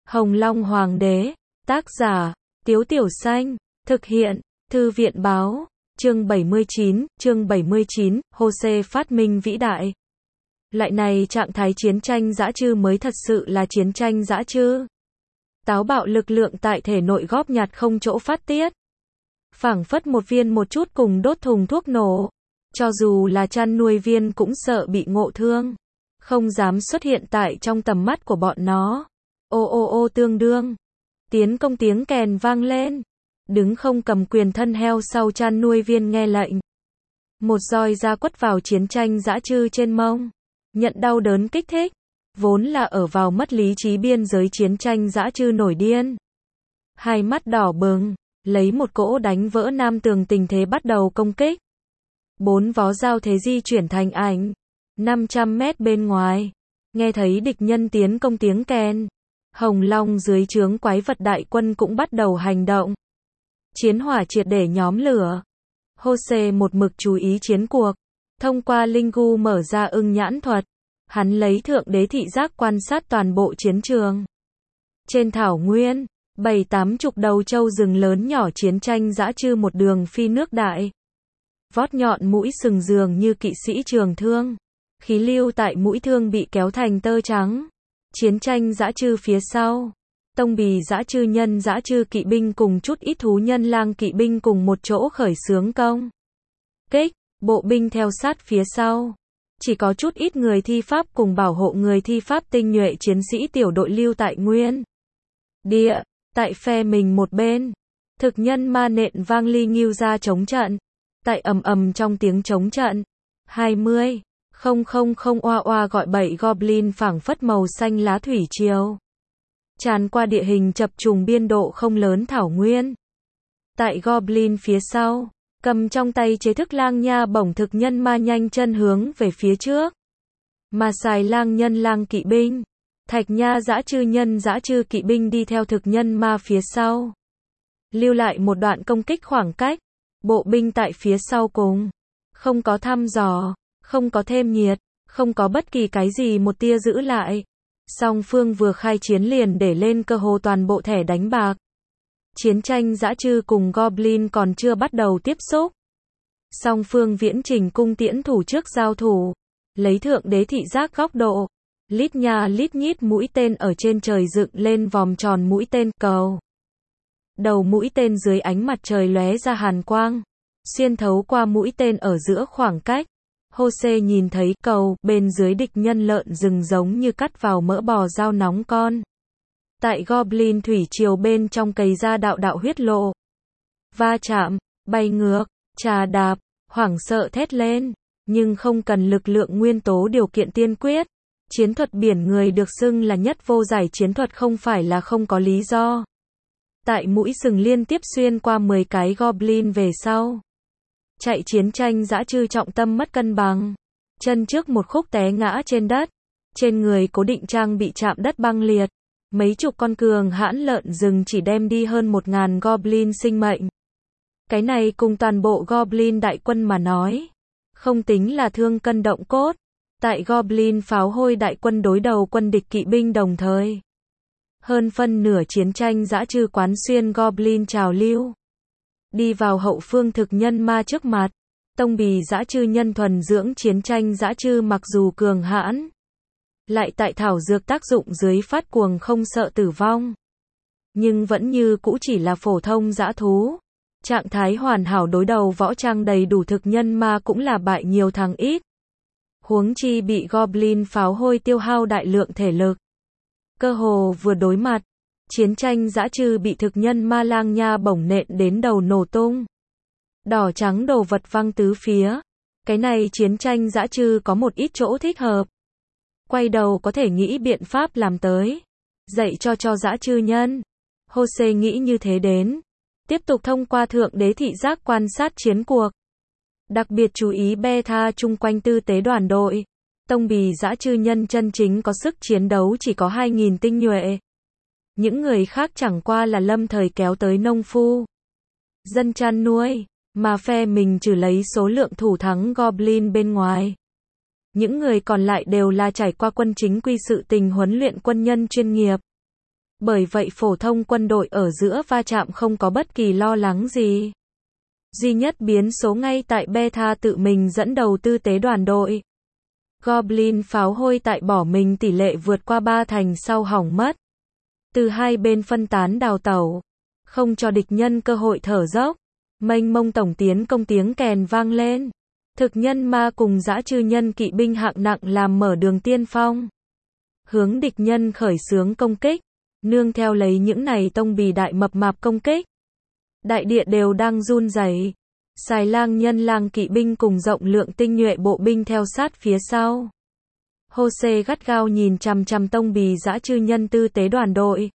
Hồng Long Hoàng đế, tác giả, Tiếu Tiểu Xanh, thực hiện, Thư viện báo, chương 79, Jose phát minh vĩ đại. Loại này trạng thái chiến tranh dã trư mới thật sự là chiến tranh dã trư. Táo bạo lực lượng tại thể nội góp nhặt không chỗ phát tiết. Phảng phất một viên một chút cùng đốt thùng thuốc nổ. Cho dù là chăn nuôi viên cũng sợ bị ngộ thương. Không dám xuất hiện tại trong tầm mắt của bọn nó. Ô ô ô tương đương. Tiến công tiếng kèn vang lên. Đứng không cầm quyền thân heo sau chăn nuôi viên nghe lệnh. Một roi ra quất vào chiến tranh dã trư trên mông. Nhận đau đớn kích thích. Vốn là ở vào mất lý trí biên giới chiến tranh dã trư nổi điên. Hai mắt đỏ bừng, lấy một cỗ đánh vỡ nam tường tình thế bắt đầu công kích. Bốn vó dao thế di chuyển thành ảnh. 500 mét bên ngoài. Nghe thấy địch nhân tiến công tiếng kèn. Hồng Long dưới trướng quái vật đại quân cũng bắt đầu hành động. Chiến hỏa triệt để nhóm lửa. Jose một mực chú ý chiến cuộc. Thông qua linh gu mở ra ưng nhãn thuật. Hắn lấy thượng đế thị giác quan sát toàn bộ chiến trường. Trên thảo nguyên, 7-80 đầu trâu rừng lớn nhỏ chiến tranh dã trư một đường phi nước đại. Vót nhọn mũi sừng dường như kỵ sĩ trường thương. Khí lưu tại mũi thương bị kéo thành tơ trắng. Chiến tranh dã trư phía sau. Tông bì dã trư nhân dã trư kỵ binh cùng chút ít thú nhân lang kỵ binh cùng một chỗ khởi xướng công kích, bộ binh theo sát phía sau. Chỉ có chút ít người thi pháp cùng bảo hộ người thi pháp tinh nhuệ chiến sĩ tiểu đội lưu tại nguyên địa, tại phe mình một bên. Thực nhân ma nện vang ly nghiêu ra chống trận. Tại ầm ầm trong tiếng chống trận. 20. 000 oa oa gọi bậy goblin phảng phất màu xanh lá thủy triều. Tràn qua địa hình chập trùng biên độ không lớn thảo nguyên. Tại goblin phía sau, cầm trong tay chế thức lang nha bổng thực nhân ma nhanh chân hướng về phía trước. Mà xài lang nhân lang kỵ binh, thạch nha dã trư nhân dã trư kỵ binh đi theo thực nhân ma phía sau. Lưu lại một đoạn công kích khoảng cách, bộ binh tại phía sau cùng. Không có thăm dò, không có thêm nhiệt, không có bất kỳ cái gì một tia giữ lại. Song phương vừa khai chiến liền để lên cơ hồ toàn bộ thẻ đánh bạc. Chiến tranh dã trư cùng Goblin còn chưa bắt đầu tiếp xúc. Song phương viễn trình cung tiễn thủ trước giao thủ. Lấy thượng đế thị giác góc độ. Lít nha lít nhít mũi tên ở trên trời dựng lên vòng tròn mũi tên cầu. Đầu mũi tên dưới ánh mặt trời lóe ra hàn quang. Xuyên thấu qua mũi tên ở giữa khoảng cách. Jose nhìn thấy cầu bên dưới địch nhân lợn rừng giống như cắt vào mỡ bò dao nóng con. Tại Goblin thủy triều bên trong cày ra đạo đạo huyết lộ. Va chạm, bay ngược, trà đạp, hoảng sợ thét lên. Nhưng không cần lực lượng nguyên tố điều kiện tiên quyết. Chiến thuật biển người được xưng là nhất vô giải chiến thuật không phải là không có lý do. Tại mũi sừng liên tiếp xuyên qua 10 cái Goblin về sau. Chạy chiến tranh dã trư trọng tâm mất cân bằng. Chân trước một khúc té ngã trên đất. Trên người cố định trang bị chạm đất băng liệt. Mấy chục con cường hãn lợn rừng chỉ đem đi hơn 1000 Goblin sinh mệnh. Cái này cùng toàn bộ Goblin đại quân mà nói. Không tính là thương cân động cốt. Tại Goblin pháo hôi đại quân đối đầu quân địch kỵ binh đồng thời. Hơn phân nửa chiến tranh dã trư quán xuyên Goblin trào lưu. Đi vào hậu phương thực nhân ma trước mặt. Tông bì dã trư nhân thuần dưỡng chiến tranh dã trư mặc dù cường hãn. Lại tại thảo dược tác dụng dưới phát cuồng không sợ tử vong. Nhưng vẫn như cũ chỉ là phổ thông dã thú. Trạng thái hoàn hảo đối đầu võ trang đầy đủ thực nhân ma cũng là bại nhiều thắng ít. Huống chi bị Goblin pháo hôi tiêu hao đại lượng thể lực. Cơ hồ vừa đối mặt. Chiến tranh dã trư bị thực nhân ma lang nha bổng nện đến đầu nổ tung. Đỏ trắng đồ vật văng tứ phía. Cái này chiến tranh dã trư có một ít chỗ thích hợp. Quay đầu có thể nghĩ biện pháp làm tới. Dạy cho dã trư nhân. Jose nghĩ như thế đến. Tiếp tục thông qua thượng đế thị giác quan sát chiến cuộc. Đặc biệt chú ý beta chung quanh tư tế đoàn đội. Tông bì dã trư nhân chân chính có sức chiến đấu chỉ có 2000 tinh nhuệ. Những người khác chẳng qua là lâm thời kéo tới nông phu. Dân chăn nuôi. Mà phe mình trừ lấy số lượng thủ thắng Goblin bên ngoài. Những người còn lại đều là trải qua quân chính quy sự tình huấn luyện quân nhân chuyên nghiệp. Bởi vậy phổ thông quân đội ở giữa va chạm không có bất kỳ lo lắng gì. Duy nhất biến số ngay tại Beta tự mình dẫn đầu tư tế đoàn đội. Goblin pháo hôi tại bỏ mình tỷ lệ vượt qua 3 thành sau hỏng mất. Từ hai bên phân tán đào tẩu, không cho địch nhân cơ hội thở dốc. Mênh mông tổng tiến công tiếng kèn vang lên. Thực nhân ma cùng dã chư nhân kỵ binh hạng nặng làm mở đường tiên phong. Hướng địch nhân khởi xướng công kích. Nương theo lấy những này tông bì đại mập mạp công kích. Đại địa đều đang run rẩy. Xài lang nhân lang kỵ binh cùng rộng lượng tinh nhuệ bộ binh theo sát phía sau. Jose gắt gao nhìn chằm chằm tông bì dã chư nhân tư tế đoàn đội.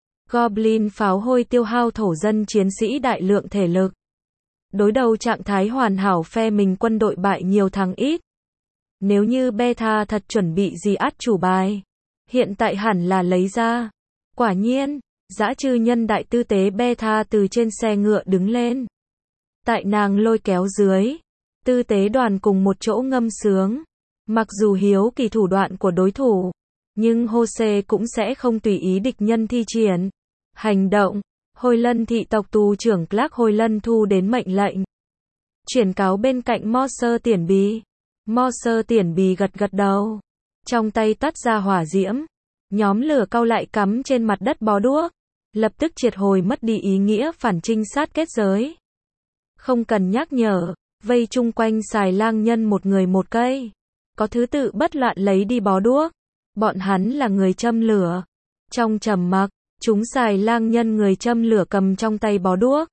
Goblin pháo hôi tiêu hao thổ dân chiến sĩ đại lượng thể lực. Đối đầu trạng thái hoàn hảo phe mình quân đội bại nhiều thắng ít. Nếu như Beta thật chuẩn bị gì át chủ bài, hiện tại hẳn là lấy ra. Quả nhiên, dã chư nhân đại tư tế Beta từ trên xe ngựa đứng lên. Tại nàng lôi kéo dưới, tư tế đoàn cùng một chỗ ngâm sướng. Mặc dù hiếu kỳ thủ đoạn của đối thủ, nhưng Jose cũng sẽ không tùy ý địch nhân thi triển. Hành động, Hồi Lân thị tộc tù trưởng Clark Hồi Lân thu đến mệnh lệnh. Chuyển cáo bên cạnh Morser Tiển Bì. Morser Tiển Bì gật gật đầu. Trong tay tắt ra hỏa diễm. Nhóm lửa cau lại cắm trên mặt đất bó đuốc. Lập tức triệt hồi mất đi ý nghĩa phản trinh sát kết giới. Không cần nhắc nhở, vây chung quanh xài lang nhân một người một cây. Có thứ tự bất loạn lấy đi bó đuốc. Bọn hắn là người châm lửa. Trong trầm mặc, chúng xài lang nhân người châm lửa cầm trong tay bó đuốc.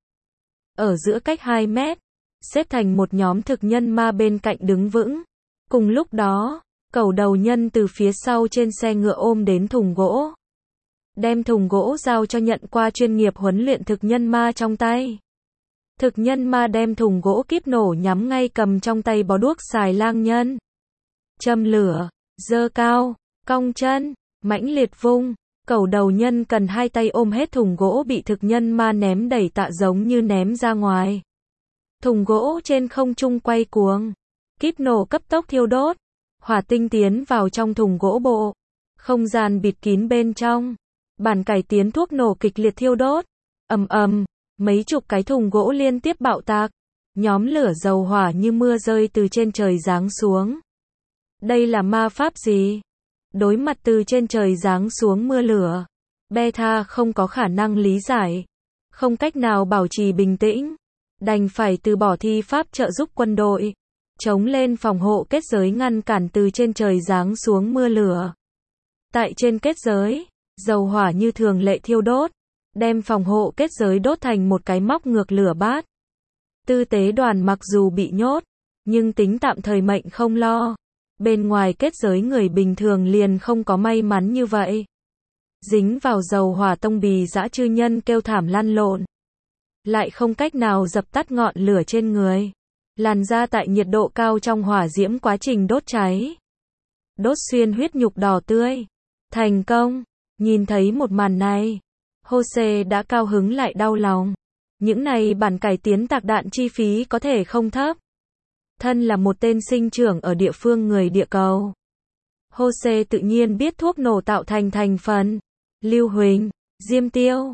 Ở giữa cách 2 mét, xếp thành một nhóm thực nhân ma bên cạnh đứng vững. Cùng lúc đó, cẩu đầu nhân từ phía sau trên xe ngựa ôm đến thùng gỗ. Đem thùng gỗ giao cho nhận qua chuyên nghiệp huấn luyện thực nhân ma trong tay. Thực nhân ma đem thùng gỗ kíp nổ nhắm ngay cầm trong tay bó đuốc xài lang nhân. Châm lửa, giơ cao, cong chân, mãnh liệt vung. Cẩu đầu nhân cần hai tay ôm hết thùng gỗ bị thực nhân ma ném đẩy tạ giống như ném ra ngoài. Thùng gỗ trên không trung quay cuồng. Kíp nổ cấp tốc thiêu đốt. Hỏa tinh tiến vào trong thùng gỗ bộ. Không gian bịt kín bên trong. Bản cải tiến thuốc nổ kịch liệt thiêu đốt. Ầm ầm, mấy chục cái thùng gỗ liên tiếp bạo tạc. Nhóm lửa dầu hỏa như mưa rơi từ trên trời giáng xuống. Đây là ma pháp gì? Đối mặt từ trên trời giáng xuống mưa lửa, Beta không có khả năng lý giải, không cách nào bảo trì bình tĩnh, đành phải từ bỏ thi pháp trợ giúp quân đội, chống lên phòng hộ kết giới ngăn cản từ trên trời giáng xuống mưa lửa. Tại trên kết giới, dầu hỏa như thường lệ thiêu đốt, đem phòng hộ kết giới đốt thành một cái móc ngược lửa bát. Tư tế đoàn mặc dù bị nhốt, nhưng tính tạm thời mệnh không lo. Bên ngoài kết giới người bình thường liền không có may mắn như vậy. Dính vào dầu hỏa tông bì dã chư nhân kêu thảm lăn lộn. Lại không cách nào dập tắt ngọn lửa trên người. Làn da tại nhiệt độ cao trong hỏa diễm quá trình đốt cháy. Đốt xuyên huyết nhục đỏ tươi. Thành công. Nhìn thấy một màn này, Jose đã cao hứng lại đau lòng. Những này bản cải tiến tạc đạn chi phí có thể không thấp. Thân là một tên sinh trưởng ở địa phương người địa cầu, Jose tự nhiên biết thuốc nổ tạo thành thành phần. Lưu huỳnh, diêm tiêu,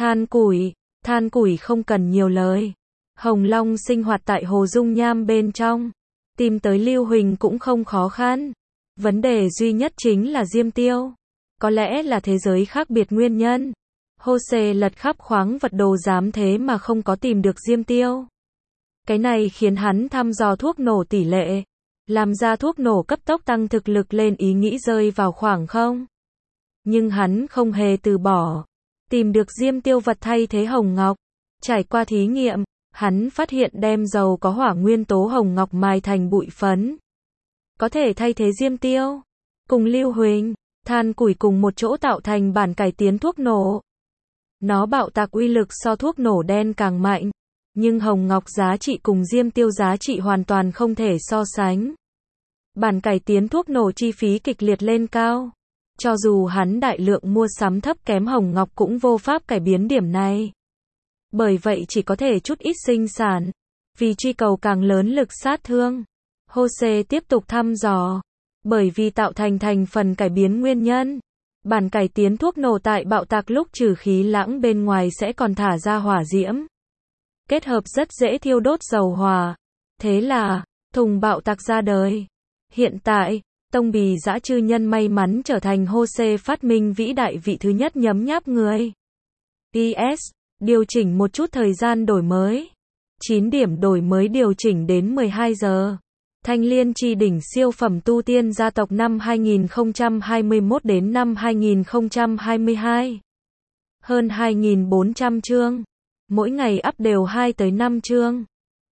than củi không cần nhiều lời. Hồng Long sinh hoạt tại hồ dung nham bên trong. Tìm tới lưu huỳnh cũng không khó khăn. Vấn đề duy nhất chính là diêm tiêu. Có lẽ là thế giới khác biệt nguyên nhân. Jose lật khắp khoáng vật đồ giám thế mà không có tìm được diêm tiêu. Cái này khiến hắn thăm dò thuốc nổ tỷ lệ, làm ra thuốc nổ cấp tốc tăng thực lực lên ý nghĩ rơi vào khoảng không. Nhưng hắn không hề từ bỏ, tìm được diêm tiêu vật thay thế hồng ngọc. Trải qua thí nghiệm, hắn phát hiện đem dầu có hỏa nguyên tố hồng ngọc mài thành bụi phấn, có thể thay thế diêm tiêu. Cùng lưu huỳnh, than củi cùng một chỗ tạo thành bản cải tiến thuốc nổ. Nó bạo tạc uy lực so thuốc nổ đen càng mạnh. Nhưng hồng ngọc giá trị cùng diêm tiêu giá trị hoàn toàn không thể so sánh. Bản cải tiến thuốc nổ chi phí kịch liệt lên cao. Cho dù hắn đại lượng mua sắm thấp kém hồng ngọc cũng vô pháp cải biến điểm này. Bởi vậy chỉ có thể chút ít sinh sản. Vì truy cầu càng lớn lực sát thương, Jose tiếp tục thăm dò. Bởi vì tạo thành thành phần cải biến nguyên nhân, Bản cải tiến thuốc nổ tại bạo tạc lúc trừ khí lãng bên ngoài sẽ còn thả ra hỏa diễm. Kết hợp rất dễ thiêu đốt dầu hỏa. Thế là, thùng bạo tạc ra đời. Hiện tại, Tông Bì Dã Chư Nhân may mắn trở thành Jose phát minh vĩ đại vị thứ nhất nhấm nháp người. PS, điều chỉnh một chút thời gian đổi mới. 9 điểm đổi mới điều chỉnh đến 12 giờ. Thanh Liên Chi Đỉnh siêu phẩm tu tiên gia tộc năm 2021 đến năm 2022. Hơn 2.400 chương. Mỗi ngày up đều 2 tới 5 chương.